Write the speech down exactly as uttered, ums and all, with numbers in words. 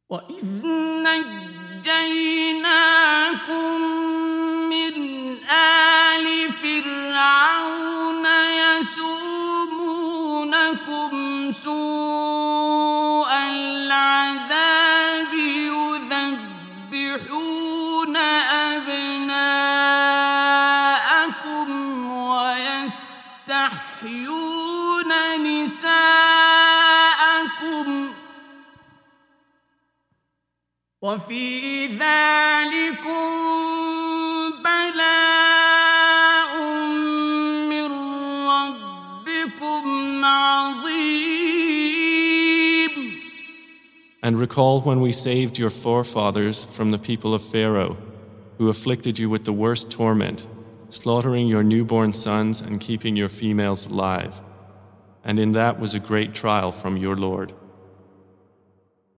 وَإِذْ نَجَّيْنَاكُم مِّنْ آلِ فِرْعَوْنَ يَسُومُونَكُمْ سُوءَ الْعَذَابِ يُذَبِّحُونَ أَبْنَاءَكُمْ وَيَسْتَحْيُونَ نِسَاءَكُمْ ۚ وَفِي ذَٰلِكُم بَلَاءٌ مِّن رَّبِّكُمْ عَظِيمٌ. And recall when we saved your forefathers from the people of Pharaoh, who afflicted you with the worst torment, slaughtering your newborn sons and keeping your females alive. And in that was a great trial from your Lord.